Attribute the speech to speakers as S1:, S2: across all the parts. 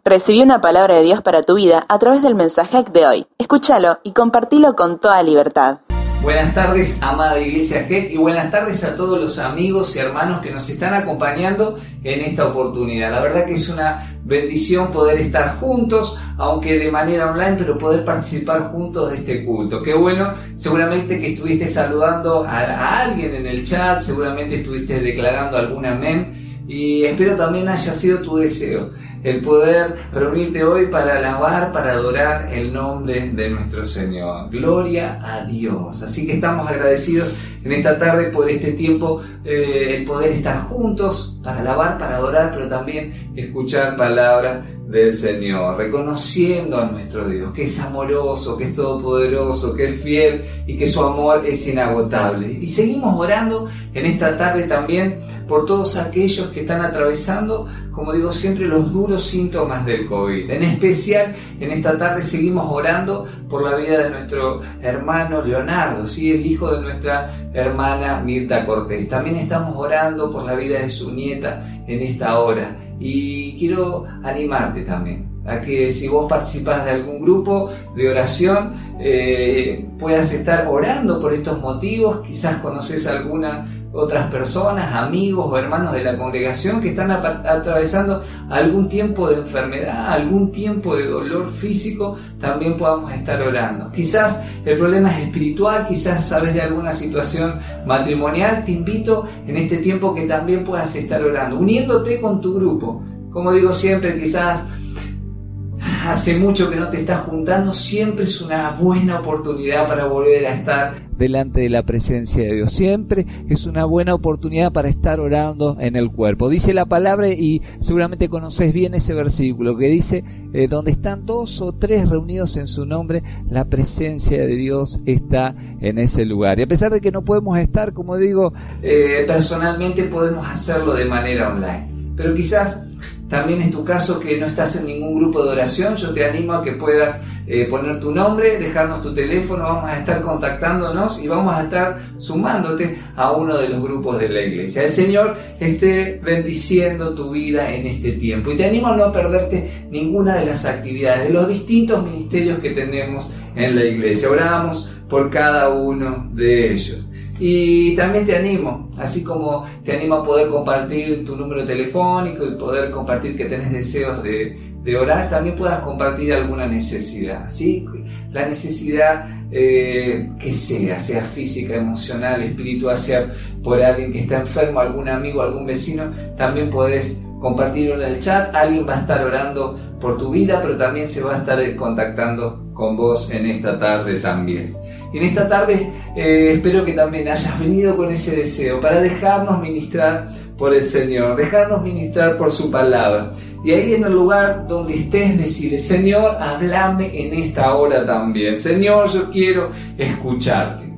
S1: Recibí una palabra de Dios para tu vida a través del mensaje de hoy. Escúchalo y compartilo con toda libertad.
S2: Buenas tardes, amada Iglesia GET, y buenas tardes a todos los amigos y hermanos que nos están acompañando en esta oportunidad. La verdad que es una bendición poder estar juntos, aunque de manera online, pero poder participar juntos de este culto. Qué bueno, seguramente que estuviste saludando a alguien en el chat, seguramente estuviste declarando algún amén, y espero también haya sido tu deseo el poder reunirte hoy para alabar, para adorar el nombre de nuestro Señor. Gloria a Dios. Así que estamos agradecidos en esta tarde por este tiempo, el poder estar juntos para alabar, para adorar, pero también escuchar palabra del Señor, reconociendo a nuestro Dios, que es amoroso, que es todopoderoso, que es fiel y que su amor es inagotable. Y seguimos orando en esta tarde también por todos aquellos que están atravesando, como digo siempre, los duros síntomas del COVID. En especial, en esta tarde seguimos orando por la vida de nuestro hermano Leonardo, ¿sí? El hijo de nuestra hermana Mirta Cortés. También estamos orando por la vida de su nieta en esta hora. Y quiero animarte también a que si vos participás de algún grupo de oración, puedas estar orando por estos motivos. Quizás conoces alguna otras personas, amigos o hermanos de la congregación que están atravesando algún tiempo de enfermedad, algún tiempo de dolor físico, también podamos estar orando. Quizás el problema es espiritual, quizás sabes de alguna situación matrimonial. Te invito en este tiempo que también puedas estar orando, uniéndote con tu grupo. Como digo siempre, quizás hace mucho que no te estás juntando, siempre es una buena oportunidad para volver a estar delante de la presencia de Dios. Siempre es una buena oportunidad para estar orando en el cuerpo. Dice la palabra, y seguramente conoces bien ese versículo, que dice, donde están 2 o 3 reunidos en su nombre, la presencia de Dios está en ese lugar. Y a pesar de que no podemos estar, como digo, personalmente, podemos hacerlo de manera online. Pero quizás también es tu caso que no estás en ningún grupo de oración. Yo te animo a que puedas poner tu nombre, dejarnos tu teléfono, vamos a estar contactándonos y vamos a estar sumándote a uno de los grupos de la iglesia. El Señor esté bendiciendo tu vida en este tiempo, y te animo a no perderte ninguna de las actividades, de los distintos ministerios que tenemos en la iglesia. Oramos por cada uno de ellos. Y también te animo, así como te animo a poder compartir tu número telefónico y poder compartir que tenés deseos de orar, también puedas compartir alguna necesidad, ¿sí? La necesidad que sea física, emocional, espiritual, sea por alguien que está enfermo, algún amigo, algún vecino, también podés compartirlo en el chat. Alguien va a estar orando por tu vida, pero también se va a estar contactando con vos en esta tarde también. Y en esta tarde espero que también hayas venido con ese deseo para dejarnos ministrar por el Señor, dejarnos ministrar por su palabra. Y ahí en el lugar donde estés, decirle: Señor, háblame en esta hora también. Señor, yo quiero escucharte.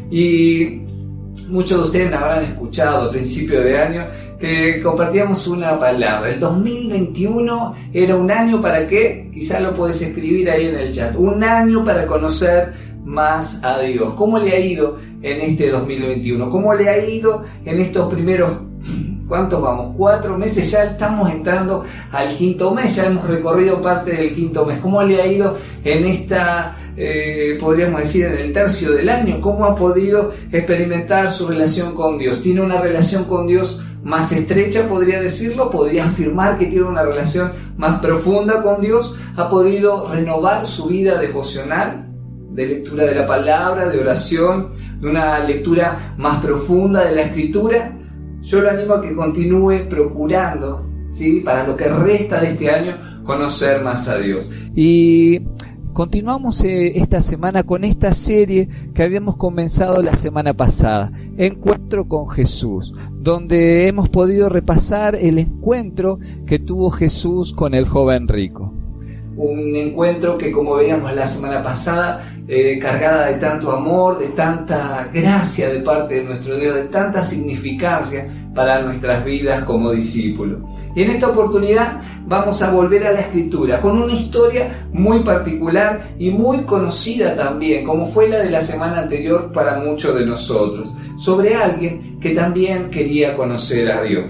S2: Y muchos de ustedes me habrán escuchado a principio de año que compartíamos una palabra. El 2021 era un año para qué, quizás lo podés escribir ahí en el chat, un año para conocer más a Dios. ¿Cómo le ha ido en este 2021? ¿Cómo le ha ido en estos primeros, cuántos vamos? 4 meses, ya estamos entrando al 5.º mes, ya hemos recorrido parte del 5.º mes. ¿Cómo le ha ido en esta, podríamos decir, en el tercio del año? ¿Cómo ha podido experimentar su relación con Dios? ¿Tiene una relación con Dios más estrecha, podría decirlo? ¿Podría afirmar que tiene una relación más profunda con Dios? ¿Ha podido renovar su vida devocional, de lectura de la palabra, de oración, de una lectura más profunda de la Escritura? Yo lo animo a que continúe procurando, ¿sí?, para lo que resta de este año, conocer más a Dios. Y continuamos esta semana con esta serie que habíamos comenzado la semana pasada, Encuentro con Jesús, donde hemos podido repasar el encuentro que tuvo Jesús con el joven rico. Un encuentro que, como veíamos la semana pasada, cargada de tanto amor, de tanta gracia de parte de nuestro Dios, de tanta significancia para nuestras vidas como discípulos. Y en esta oportunidad vamos a volver a la Escritura con una historia muy particular y muy conocida también, como fue la de la semana anterior para muchos de nosotros, sobre alguien que también quería conocer a Dios.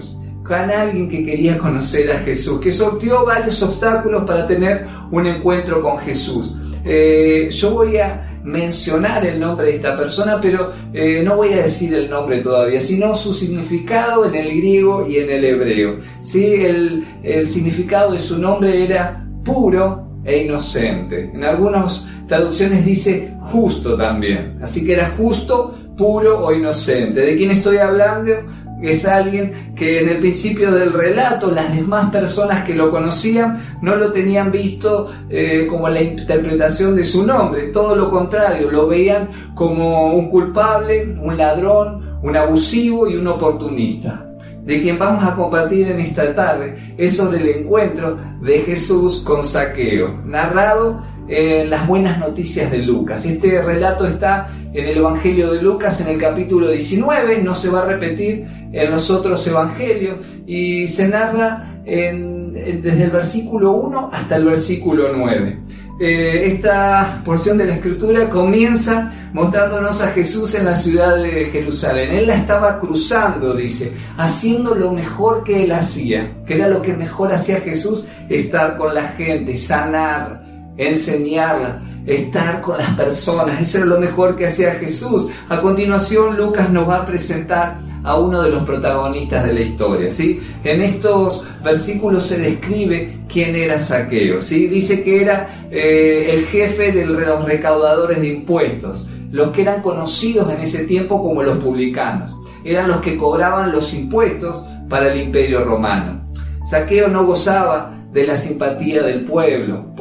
S2: con alguien que quería conocer a Jesús, que sorteó varios obstáculos para tener un encuentro con Jesús. Yo voy a mencionar el nombre de esta persona, pero no voy a decir el nombre todavía, sino su significado en el griego y en el hebreo. ¿Sí? El significado de su nombre era puro e inocente. En algunas traducciones dice justo también. Así que era justo, puro o inocente. ¿De quién estoy hablando? Es alguien que en el principio del relato las demás personas que lo conocían no lo tenían visto como la interpretación de su nombre, todo lo contrario, lo veían como un culpable, un ladrón, un abusivo y un oportunista. De quien vamos a compartir en esta tarde es sobre el encuentro de Jesús con Zaqueo, narrado en las buenas noticias de Lucas. Este relato está en el Evangelio de Lucas en el capítulo 19, no se va a repetir en los otros evangelios y se narra desde el versículo 1 hasta el versículo 9. Esta porción de la escritura comienza mostrándonos a Jesús en la ciudad de Jerusalén. Él la estaba cruzando, dice, haciendo lo mejor que él hacía. ¿Qué era lo que mejor hacía Jesús? Estar con la gente, sanar, enseñarla, estar con las personas. Eso era lo mejor que hacía Jesús. A continuación, Lucas nos va a presentar a uno de los protagonistas de la historia, ¿sí? En estos versículos se describe quién era Zaqueo, ¿sí? Dice que era el jefe de los recaudadores de impuestos, los que eran conocidos en ese tiempo como los publicanos. Eran los que cobraban los impuestos para el Imperio Romano. Zaqueo no gozaba de la simpatía del pueblo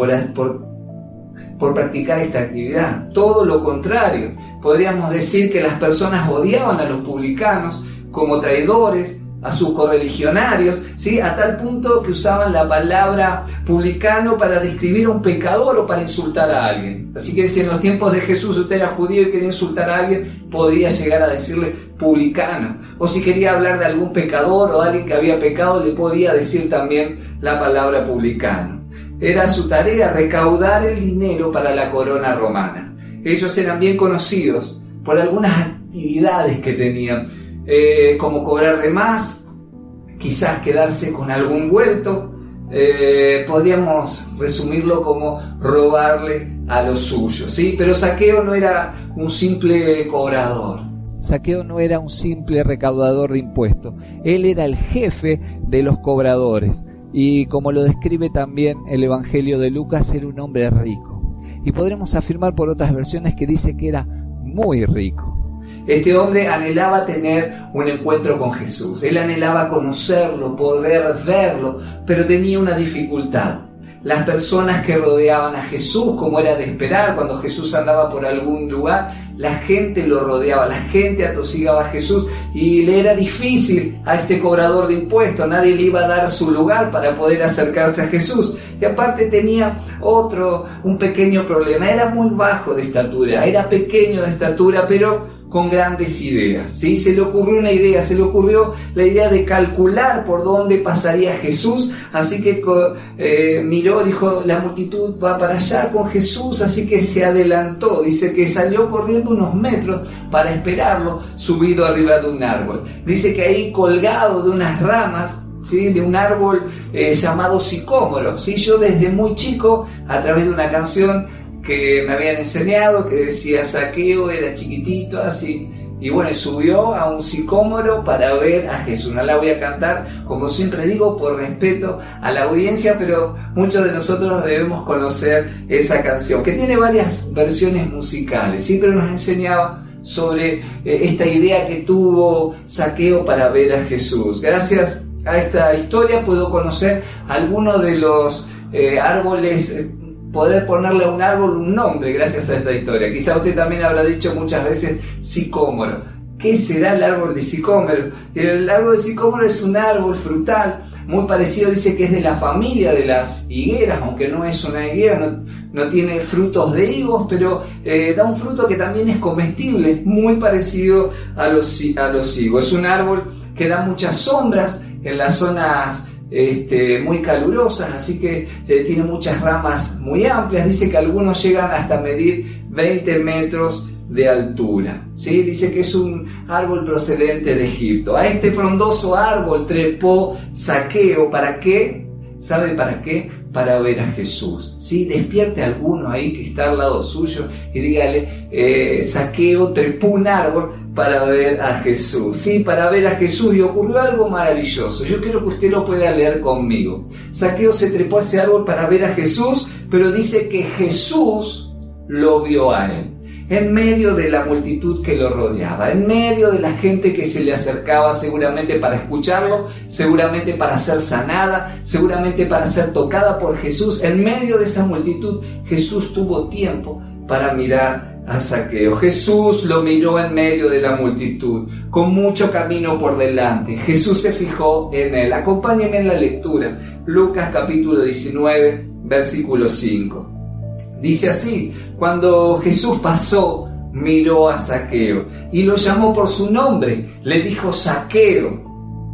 S2: por practicar esta actividad. Todo lo contrario, podríamos decir que las personas odiaban a los publicanos como traidores, a sus correligionarios, ¿sí? A tal punto que usaban la palabra publicano para describir a un pecador o para insultar a alguien. Así que si en los tiempos de Jesús usted era judío y quería insultar a alguien, podría llegar a decirle publicano. O si quería hablar de algún pecador o alguien que había pecado, le podía decir también la palabra publicano. Era su tarea recaudar el dinero para la corona romana. Ellos eran bien conocidos por algunas actividades que tenían, como cobrar de más, quizás quedarse con algún vuelto, podríamos resumirlo como robarle a los suyos, ¿sí? Pero Zaqueo no era un simple cobrador.
S3: Zaqueo no era un simple recaudador de impuestos, él era el jefe de los cobradores. Y como lo describe también el Evangelio de Lucas, era un hombre rico. Y podremos afirmar por otras versiones que dice que era muy rico.
S2: Este hombre anhelaba tener un encuentro con Jesús. Él anhelaba conocerlo, poder verlo, pero tenía una dificultad. Las personas que rodeaban a Jesús, como era de esperar, cuando Jesús andaba por algún lugar, la gente lo rodeaba, la gente atosigaba a Jesús y le era difícil a este cobrador de impuestos, nadie le iba a dar su lugar para poder acercarse a Jesús. Y aparte tenía un pequeño problema, era muy bajo de estatura, era pequeño de estatura, pero con grandes ideas, ¿sí? Se le ocurrió la idea de calcular por dónde pasaría Jesús, así que miró, dijo, la multitud va para allá con Jesús, así que se adelantó, dice que salió corriendo unos metros para esperarlo, subido arriba de un árbol. Dice que ahí colgado de unas ramas, ¿sí? De un árbol llamado sicómoro, ¿sí? Yo desde muy chico, a través de una canción que me habían enseñado, que decía Zaqueo, era chiquitito así, y bueno, subió a un sicómoro para ver a Jesús. No la voy a cantar, como siempre digo, por respeto a la audiencia, pero muchos de nosotros debemos conocer esa canción, que tiene varias versiones musicales. Siempre nos enseñaba sobre esta idea que tuvo Zaqueo para ver a Jesús. Gracias a esta historia puedo conocer algunos de los árboles, poder ponerle a un árbol un nombre gracias a esta historia. Quizá usted también habrá dicho muchas veces sicómoro. ¿Qué será el árbol de sicómoro? El árbol de sicómoro es un árbol frutal muy parecido, dice que es de la familia de las higueras, aunque no es una higuera, no tiene frutos de higos, pero da un fruto que también es comestible, muy parecido a los higos. Es un árbol que da muchas sombras en las zonas muy calurosas, así que tiene muchas ramas muy amplias. Dice que algunos llegan hasta medir 20 metros de altura. ¿Sí? Dice que es un árbol procedente de Egipto. A este frondoso árbol trepó Zaqueo. ¿Para qué? ¿Sabe para qué? Para ver a Jesús. ¿Sí? Despierte a alguno ahí que está al lado suyo y dígale, Zaqueo trepó un árbol para ver a Jesús. ¿Sí? Para ver a Jesús. Y ocurrió algo maravilloso. Yo quiero que usted lo pueda leer conmigo. Zaqueo se trepó a ese árbol para ver a Jesús, pero dice que Jesús lo vio a él. En medio de la multitud que lo rodeaba, en medio de la gente que se le acercaba seguramente para escucharlo, seguramente para ser sanada, seguramente para ser tocada por Jesús, en medio de esa multitud Jesús tuvo tiempo para mirar a Zaqueo. Jesús lo miró en medio de la multitud, con mucho camino por delante. Jesús se fijó en él. Acompáñenme en la lectura, Lucas capítulo 19, versículo 5. Dice así: cuando Jesús pasó, miró a Zaqueo y lo llamó por su nombre. Le dijo: Zaqueo,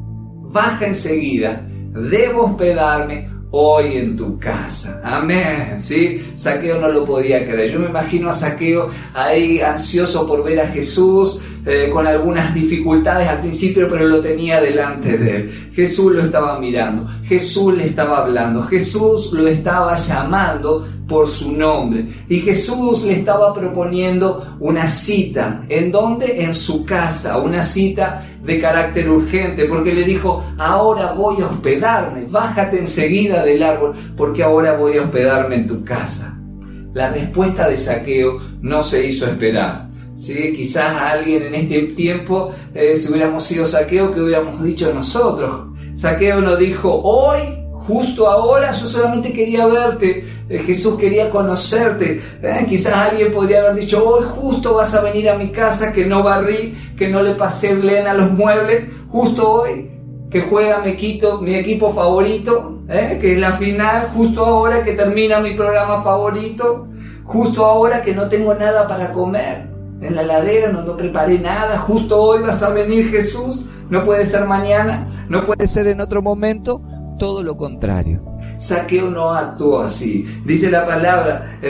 S2: baja enseguida, debo hospedarme hoy en tu casa. Amén. ¿Sí? Zaqueo no lo podía creer. Yo me imagino a Zaqueo ahí ansioso por ver a Jesús, con algunas dificultades al principio, pero lo tenía delante de él. Jesús lo estaba mirando, Jesús le estaba hablando, Jesús lo estaba llamando por su nombre, y Jesús le estaba proponiendo una cita. ¿En dónde? En su casa, una cita de carácter urgente, porque le dijo: ahora voy a hospedarme, bájate enseguida del árbol, porque ahora voy a hospedarme en tu casa. La respuesta de Zaqueo no se hizo esperar. ¿Sí? Quizás a alguien en este tiempo, si hubiéramos sido Zaqueo, ¿qué hubiéramos dicho nosotros? Zaqueo no dijo: hoy, justo ahora, yo solamente quería verte, Jesús quería conocerte. Quizás alguien podría haber dicho: hoy justo vas a venir a mi casa, que no barrí, que no le pasé blena a los muebles, justo hoy que juega mi equipo favorito, que es la final, justo ahora que termina mi programa favorito, justo ahora que no tengo nada para comer en la heladera, no preparé nada, justo hoy vas a venir, Jesús. No puede ser mañana, no puede ser en otro momento. Todo lo contrario. Zaqueo no actuó así. Dice la palabra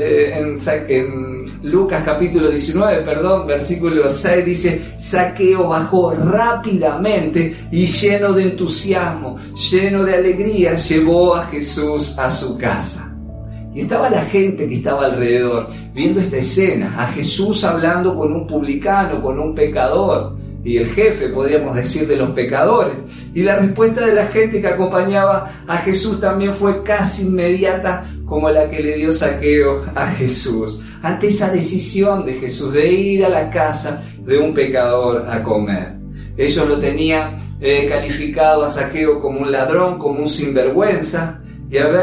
S2: en Lucas capítulo 19, versículo 6, dice: Zaqueo bajó rápidamente y lleno de entusiasmo, lleno de alegría, llevó a Jesús a su casa. Y estaba la gente que estaba alrededor viendo esta escena, a Jesús hablando con un publicano, con un pecador, y el jefe, podríamos decir, de los pecadores. Y la respuesta de la gente que acompañaba a Jesús también fue casi inmediata, como la que le dio Zaqueo a Jesús, ante esa decisión de Jesús de ir a la casa de un pecador a comer. Ellos lo tenían calificado a Zaqueo como un ladrón, como un sinvergüenza, y al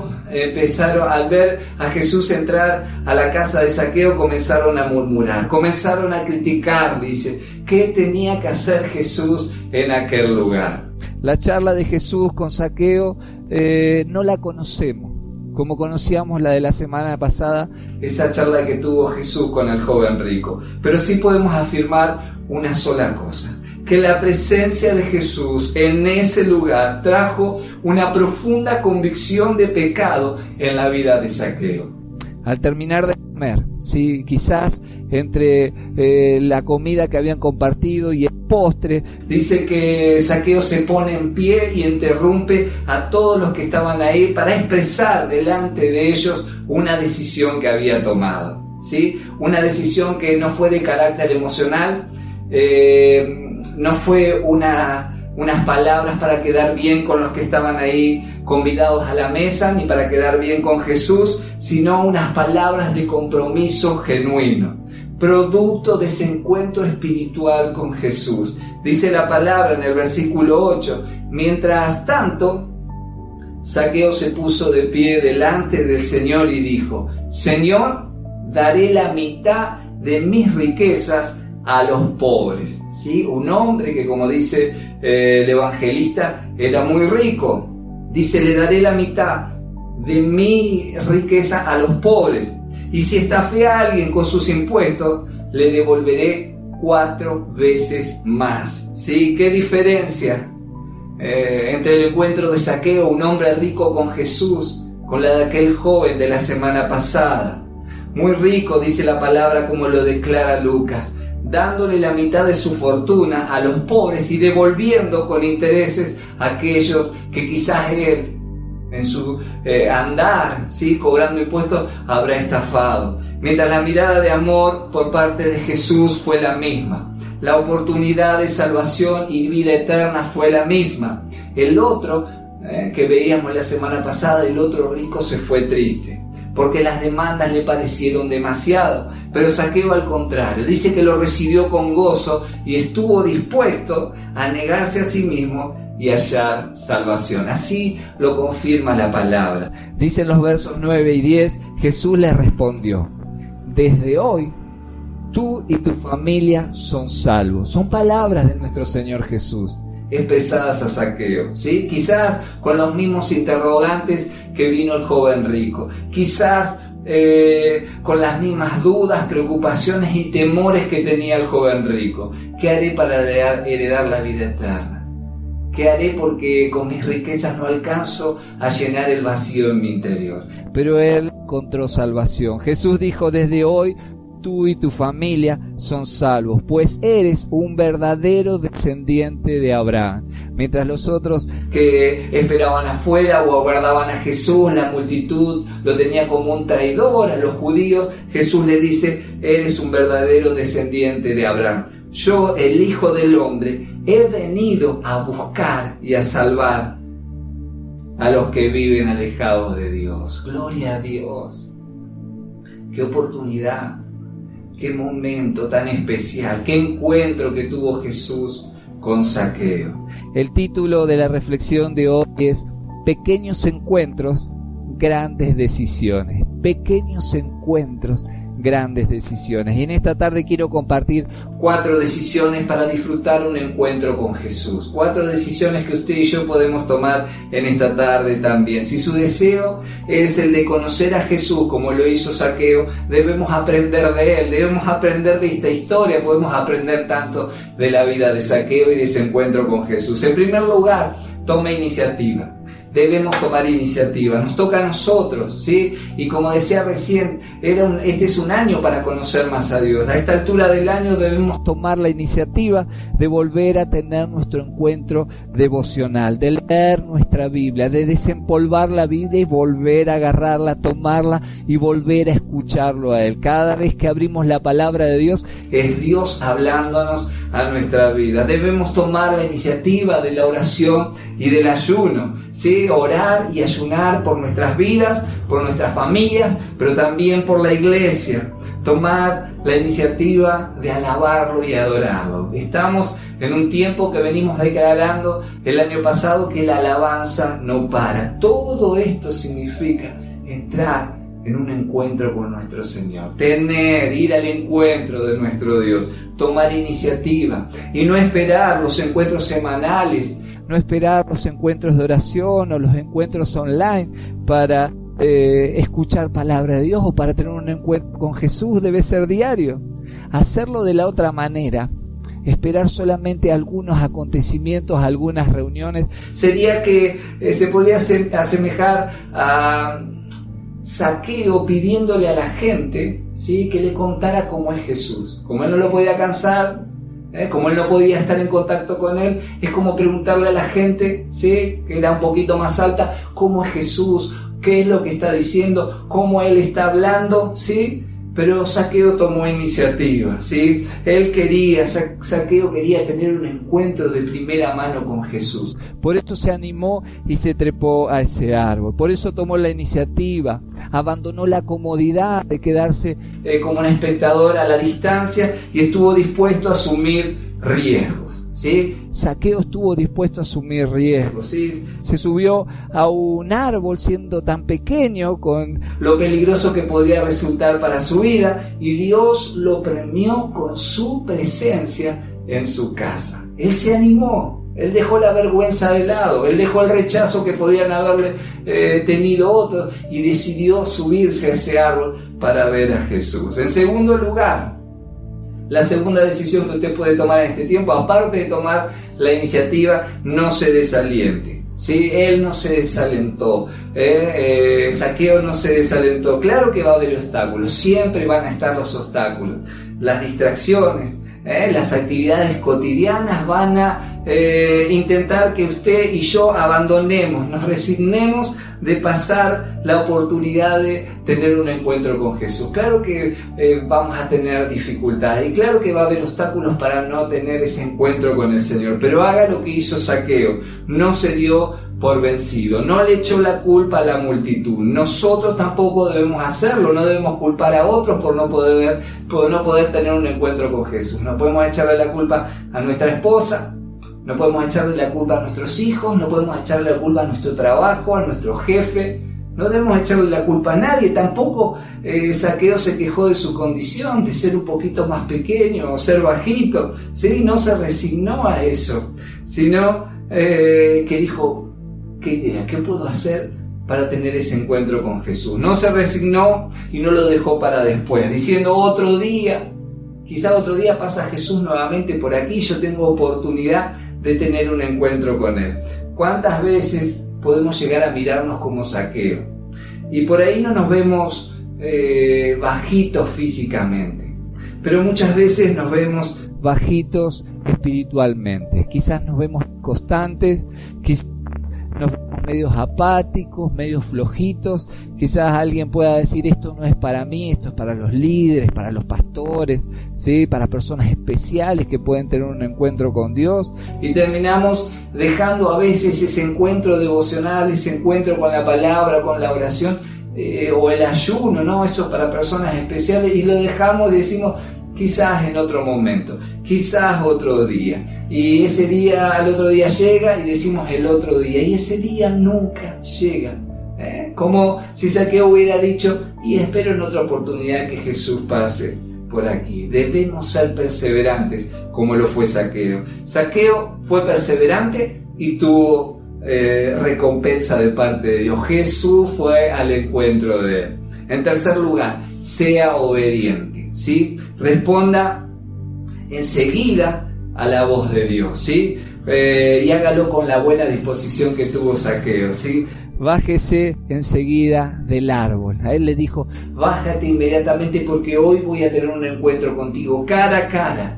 S2: ver a Jesús entrar a la casa de Zaqueo, comenzaron a murmurar, comenzaron a criticar. Dice: ¿qué tenía que hacer Jesús en aquel lugar? La charla de Jesús con Zaqueo no la conocemos como conocíamos la de la semana pasada, esa charla que tuvo Jesús con el joven rico. Pero sí podemos afirmar una sola cosa: que la presencia de Jesús en ese lugar trajo una profunda convicción de pecado en la vida de Zaqueo. Al terminar de comer, sí, quizás entre la comida que habían compartido y el postre, dice que Zaqueo se pone en pie y interrumpe a todos los que estaban ahí para expresar delante de ellos una decisión que había tomado, ¿sí? Una decisión que no fue de carácter emocional, no fue unas palabras para quedar bien con los que estaban ahí convidados a la mesa, ni para quedar bien con Jesús, sino unas palabras de compromiso genuino, producto de ese encuentro espiritual con Jesús. Dice la palabra en el versículo 8: mientras tanto, Zaqueo se puso de pie delante del Señor y dijo: Señor, daré la mitad de mis riquezas a los pobres. ¿Sí? Un hombre que, como dice el evangelista, era muy rico. Dice: le daré la mitad de mi riqueza a los pobres, y si estafé a alguien con sus impuestos, le devolveré 4 veces más. ¿Sí? ¿Qué diferencia entre el encuentro de Zaqueo, un hombre rico, con Jesús, con la de aquel joven de la semana pasada? muy rico, dice la palabra, como lo declara Lucas, dándole la mitad de su fortuna a los pobres y devolviendo con intereses a aquellos que quizás él, en su andar, ¿sí?, cobrando impuestos, habrá estafado. Mientras la mirada de amor por parte de Jesús fue la misma, la oportunidad de salvación y vida eterna fue la misma. El otro, que veíamos la semana pasada, el otro rico se fue triste, porque las demandas le parecieron demasiado. Pero Zaqueo, al contrario, dice que lo recibió con gozo y estuvo dispuesto a negarse a sí mismo y hallar salvación. Así lo confirma la palabra.
S3: Dicen los versos 9 y 10, Jesús le respondió: desde hoy tú y tu familia son salvos. Son palabras de nuestro Señor Jesús,
S2: expresadas a Zaqueo, ¿sí? Quizás con los mismos interrogantes que vino el joven rico, quizás con las mismas dudas, preocupaciones y temores que tenía el joven rico. ¿Qué haré para heredar la vida eterna? ¿Qué haré porque con mis riquezas no alcanzo a llenar el vacío en mi interior?
S3: Pero él encontró salvación. Jesús dijo: desde hoy tú y tu familia son salvos, pues eres un verdadero descendiente de Abraham. Mientras los otros
S2: que esperaban afuera o aguardaban a Jesús, la multitud lo tenía como un traidor a los judíos, Jesús le dice: eres un verdadero descendiente de Abraham. Yo, el Hijo del Hombre, he venido a buscar y a salvar a los que viven alejados de Dios. Gloria a Dios. Qué oportunidad. Qué momento tan especial, qué encuentro que tuvo Jesús con Zaqueo.
S3: El título de la reflexión de hoy es Pequeños encuentros, grandes decisiones. Pequeños encuentros, grandes decisiones. Y en esta tarde quiero compartir
S2: 4 decisiones para disfrutar un encuentro con Jesús. 4 decisiones que usted y yo podemos tomar en esta tarde también. Si su deseo es el de conocer a Jesús como lo hizo Zaqueo, debemos aprender de él, debemos aprender de esta historia. Podemos aprender tanto de la vida de Zaqueo y de ese encuentro con Jesús. En primer lugar, tome iniciativa. Debemos tomar iniciativa, nos toca a nosotros, ¿sí? Y como decía recién, este es un año para conocer más a Dios. A esta altura del año debemos
S3: tomar la iniciativa de volver a tener nuestro encuentro devocional, de leer nuestra Biblia, de desempolvar la Biblia y volver a agarrarla, tomarla y volver a escucharlo a Él. Cada vez que abrimos la palabra de Dios,
S2: es Dios hablándonos a nuestra vida. Debemos tomar la iniciativa de la oración y del ayuno, ¿sí? Orar y ayunar por nuestras vidas, por nuestras familias, pero también por la iglesia. Tomar la iniciativa de alabarlo y adorarlo. Estamos en un tiempo que venimos declarando el año pasado que la alabanza no para. Todo esto significa entrar en un encuentro con nuestro Señor, ir al encuentro de nuestro Dios, tomar iniciativa y no esperar los encuentros semanales,
S3: no esperar los encuentros de oración o los encuentros online para escuchar palabra de Dios o para tener un encuentro con Jesús. Debe ser diario. Hacerlo de la otra manera, esperar solamente algunos acontecimientos, algunas reuniones,
S2: sería que se podría asemejar a Zaqueo pidiéndole a la gente, ¿sí?, que le contara cómo es Jesús. Como él no lo podía alcanzar, como él no podía estar en contacto con él, es como preguntarle a la gente, ¿sí?, que era un poquito más alta, cómo es Jesús, qué es lo que está diciendo, cómo él está hablando, ¿sí? Pero Zaqueo tomó iniciativa, ¿sí? Zaqueo quería tener un encuentro de primera mano con Jesús.
S3: Por eso se animó y se trepó a ese árbol. Por eso tomó la iniciativa, abandonó la comodidad de quedarse
S2: como un espectador a la distancia y estuvo dispuesto a asumir riesgos, ¿sí?
S3: Zaqueo estuvo dispuesto a asumir riesgos,
S2: ¿sí?
S3: Se subió a un árbol siendo tan pequeño, con
S2: lo peligroso que podría resultar para su vida, y Dios lo premió con su presencia en su casa. Él se animó, él dejó la vergüenza de lado, él dejó el rechazo que podían haberle tenido otros y decidió subirse a ese árbol para ver a Jesús. En segundo lugar, la segunda decisión que usted puede tomar en este tiempo, aparte de tomar la iniciativa, no se desaliente. ¿sí? Él no se desalentó, Zaqueo no se desalentó. Claro que va a haber obstáculos, siempre van a estar los obstáculos, las distracciones, las actividades cotidianas van a intentar que usted y yo abandonemos, nos resignemos de pasar la oportunidad de tener un encuentro con Jesús. Claro que vamos a tener dificultades y claro que va a haber obstáculos para no tener ese encuentro con el Señor, pero haga lo que hizo Zaqueo, no se dio por vencido, no le echó la culpa a la multitud. Nosotros tampoco debemos hacerlo, no debemos culpar a otros por no poder tener un encuentro con Jesús. No podemos echarle la culpa a nuestra esposa, no podemos echarle la culpa a nuestros hijos, no podemos echarle la culpa a nuestro trabajo, a nuestro jefe, no debemos echarle la culpa a nadie. Tampoco Zaqueo se quejó de su condición, de ser un poquito más pequeño o ser bajito, ¿sí? No se resignó a eso, sino que dijo, ¿qué idea? ¿Qué puedo hacer para tener ese encuentro con Jesús? No se resignó y no lo dejó para después, diciendo otro día, quizá otro día pasa Jesús nuevamente por aquí, yo tengo oportunidad de tener un encuentro con Él. ¿Cuántas veces podemos llegar a mirarnos como Zaqueo? Y por ahí no nos vemos bajitos físicamente, pero muchas veces nos vemos
S3: bajitos espiritualmente. Quizás nos vemos constantes, quizás nos vemos medios apáticos, medios flojitos. Quizás alguien pueda decir, esto no es para mí, esto es para los líderes, para los pastores, ¿sí? Para personas especiales que pueden tener un encuentro con Dios.
S2: Y terminamos dejando a veces ese encuentro devocional, ese encuentro con la palabra, con la oración, o el ayuno, ¿no? Esto es para personas especiales, y lo dejamos y decimos, quizás en otro momento, quizás otro día. Y ese día, al otro día llega y decimos el otro día. Y ese día nunca llega. Como si Zaqueo hubiera dicho, y espero en otra oportunidad que Jesús pase por aquí. Debemos ser perseverantes como lo fue Zaqueo. Zaqueo fue perseverante y tuvo recompensa de parte de Dios. Jesús fue al encuentro de él. En tercer lugar, sea obediente, ¿sí? Responda enseguida a la voz de Dios, ¿sí? Y hágalo con la buena disposición que tuvo Zaqueo, ¿sí?
S3: Bájese enseguida del árbol. A él le dijo,
S2: bájate inmediatamente porque hoy voy a tener un encuentro contigo cara a cara.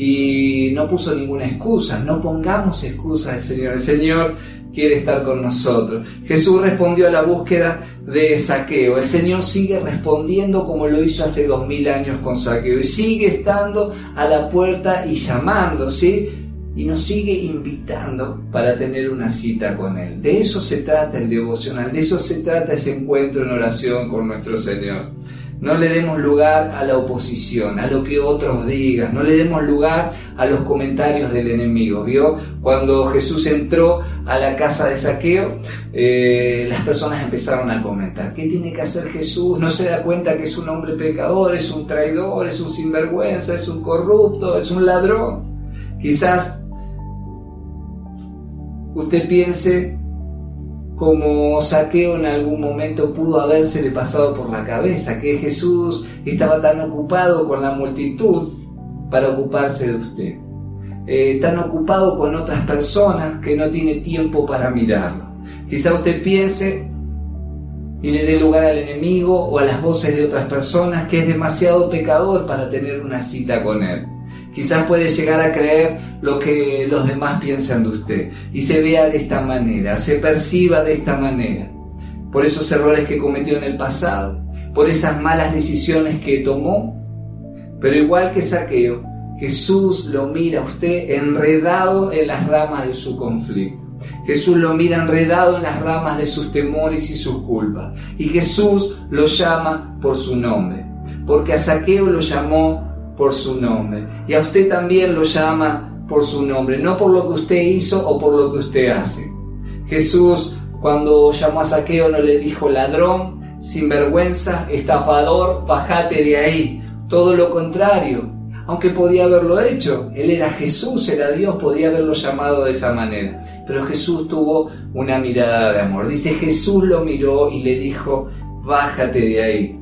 S2: Y no puso ninguna excusa. No pongamos excusas al Señor. El Señor quiere estar con nosotros. Jesús respondió a la búsqueda de Zaqueo. El Señor sigue respondiendo como lo hizo hace 2000 años con Zaqueo, y sigue estando a la puerta y llamando, ¿sí? Y nos sigue invitando para tener una cita con Él. De eso se trata el devocional, de eso se trata ese encuentro en oración con nuestro Señor. No le demos lugar a la oposición, a lo que otros digan, no le demos lugar a los comentarios del enemigo. ¿Vio? Cuando Jesús entró a la casa de Zaqueo, las personas empezaron a comentar, ¿qué tiene que hacer Jesús? ¿No se da cuenta que es un hombre pecador, es un traidor, es un sinvergüenza, es un corrupto, es un ladrón? Quizás usted piense como Zaqueo en algún momento pudo habérsele pasado por la cabeza, que Jesús estaba tan ocupado con la multitud para ocuparse de usted, tan ocupado con otras personas que no tiene tiempo para mirarlo. Quizá usted piense y le dé lugar al enemigo o a las voces de otras personas que es demasiado pecador para tener una cita con él. Quizás puede llegar a creer lo que los demás piensan de usted y se vea de esta manera, se perciba de esta manera, por esos errores que cometió en el pasado, por esas malas decisiones que tomó. Pero igual que Zaqueo, Jesús lo mira a usted enredado en las ramas de su conflicto. Jesús lo mira enredado en las ramas de sus temores y sus culpas. Y Jesús lo llama por su nombre, porque a Zaqueo lo llamó por su nombre, y a usted también lo llama por su nombre, no por lo que usted hizo o por lo que usted hace. Jesús, cuando llamó a Zaqueo, no le dijo ladrón, sinvergüenza, estafador, bájate de ahí. Todo lo contrario, aunque podía haberlo hecho. Él era Jesús, era Dios, podía haberlo llamado de esa manera. Pero Jesús tuvo una mirada de amor. Dice, Jesús lo miró y le dijo, bájate de ahí,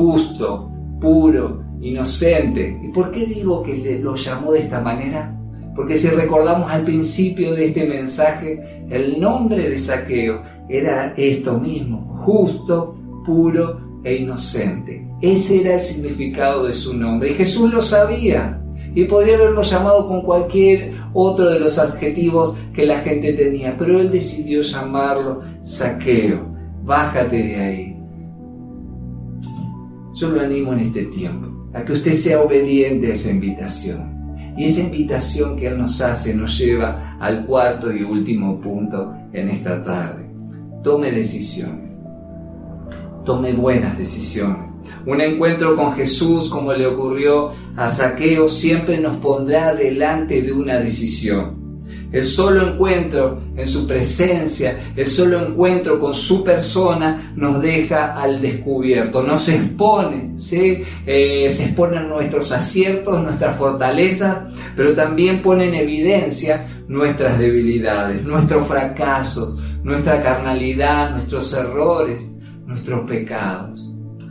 S2: justo, puro, inocente. ¿Y por qué digo que lo llamó de esta manera? Porque si recordamos al principio de este mensaje, el nombre de Zaqueo era esto mismo: justo, puro e inocente. Ese era el significado de su nombre, y Jesús lo sabía, y podría haberlo llamado con cualquier otro de los adjetivos que la gente tenía, pero él decidió llamarlo Zaqueo. Bájate de ahí. Yo lo animo en este tiempo a que usted sea obediente a esa invitación, y esa invitación que él nos hace nos lleva al cuarto y último punto en esta tarde. Tome decisiones, tome buenas decisiones. Un encuentro con Jesús, como le ocurrió a Zaqueo, siempre nos pondrá delante de una decisión. El solo encuentro en su presencia, el solo encuentro con su persona nos deja al descubierto, nos expone, ¿sí? Se exponen nuestros aciertos, nuestras fortalezas, pero también pone en evidencia nuestras debilidades, nuestros fracasos, nuestra carnalidad, nuestros errores, nuestros pecados.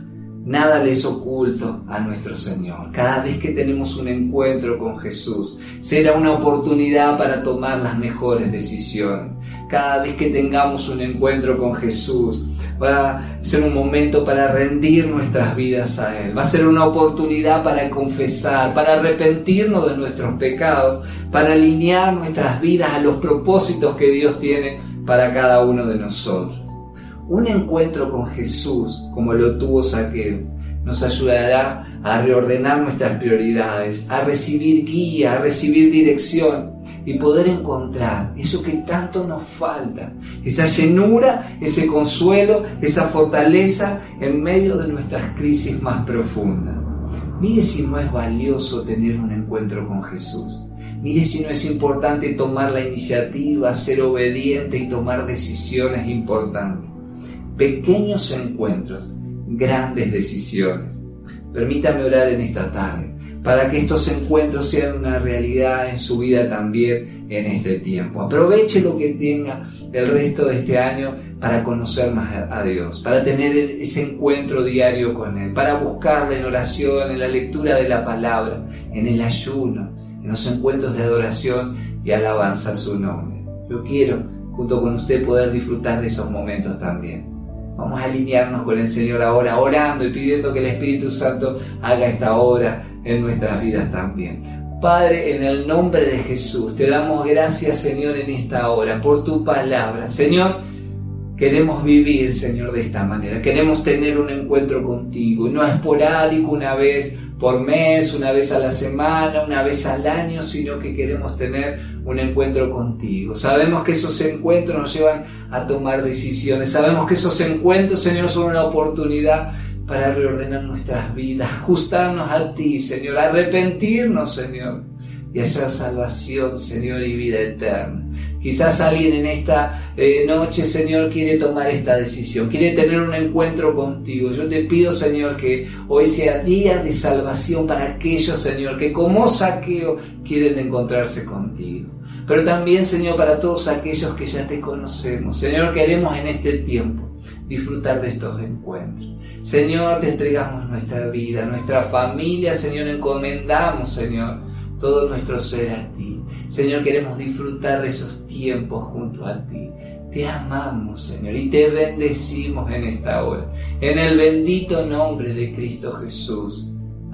S2: Nada le es oculto a nuestro Señor. Cada vez que tenemos un encuentro con Jesús, será una oportunidad para tomar las mejores decisiones. Cada vez que tengamos un encuentro con Jesús, va a ser un momento para rendir nuestras vidas a Él. Va a ser una oportunidad para confesar, para arrepentirnos de nuestros pecados, para alinear nuestras vidas a los propósitos que Dios tiene para cada uno de nosotros. Un encuentro con Jesús, como lo tuvo Zaqueo, nos ayudará a reordenar nuestras prioridades, a recibir guía, a recibir dirección y poder encontrar eso que tanto nos falta, esa llenura, ese consuelo, esa fortaleza en medio de nuestras crisis más profundas. Mire si no es valioso tener un encuentro con Jesús. Mire si no es importante tomar la iniciativa, ser obediente y tomar decisiones importantes. Pequeños encuentros, grandes decisiones. Permítame orar en esta tarde para que estos encuentros sean una realidad en su vida también en este tiempo. Aproveche lo que tenga el resto de este año para conocer más a Dios, para tener ese encuentro diario con Él, para buscarle en oración, en la lectura de la palabra, en el ayuno, en los encuentros de adoración y alabanza a su nombre. Yo quiero, junto con usted, poder disfrutar de esos momentos también. Vamos a alinearnos con el Señor ahora, orando y pidiendo que el Espíritu Santo haga esta obra en nuestras vidas también. Padre, en el nombre de Jesús, te damos gracias, Señor, en esta hora, por tu palabra. Señor, queremos vivir, Señor, de esta manera. Queremos tener un encuentro contigo, no esporádico, una vez por mes, una vez a la semana, una vez al año, sino que queremos tener un encuentro contigo. Sabemos que esos encuentros nos llevan a tomar decisiones. Sabemos que esos encuentros, Señor, son una oportunidad para reordenar nuestras vidas, ajustarnos a ti, Señor, arrepentirnos, Señor, y hallar salvación, Señor, y vida eterna. Quizás alguien en esta noche, Señor, quiere tomar esta decisión, quiere tener un encuentro contigo. Yo te pido, Señor, que hoy sea día de salvación para aquellos, Señor, que como Zaqueo quieren encontrarse contigo. Pero también, Señor, para todos aquellos que ya te conocemos. Señor, queremos en este tiempo disfrutar de estos encuentros. Señor, te entregamos nuestra vida, nuestra familia, Señor, encomendamos, Señor, todo nuestro ser a ti. Señor, queremos disfrutar de esos tiempos junto a ti. Te amamos, Señor, y te bendecimos en esta hora. En el bendito nombre de Cristo Jesús.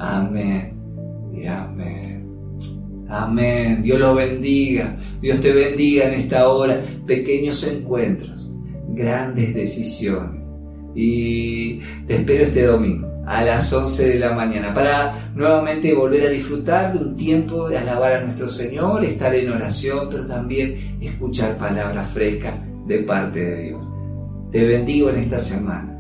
S2: Amén y amén. Amén. Dios los bendiga. Dios te bendiga en esta hora. Pequeños encuentros, grandes decisiones. Y te espero este domingo a las 11 de la mañana para nuevamente volver a disfrutar de un tiempo de alabar a nuestro Señor, estar en oración, pero también escuchar palabras frescas de parte de Dios. Te bendigo en esta semana.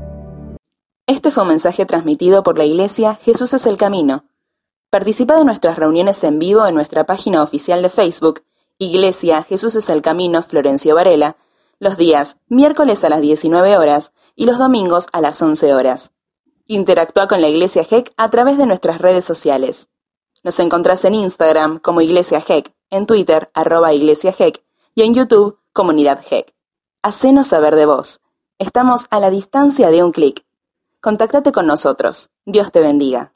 S1: Este fue un mensaje transmitido por la Iglesia Jesús es el Camino. Participa de nuestras reuniones en vivo en nuestra página oficial de Facebook, Iglesia Jesús es el Camino Florencio Varela, los días miércoles a las 19 horas y los domingos a las 11 horas. Interactúa con la Iglesia GEC a través de nuestras redes sociales. Nos encontrás en Instagram como Iglesia GEC, en Twitter @Iglesia GEC y en YouTube Comunidad GEC. Hacenos saber de vos. Estamos a la distancia de un clic. Contáctate con nosotros. Dios te bendiga.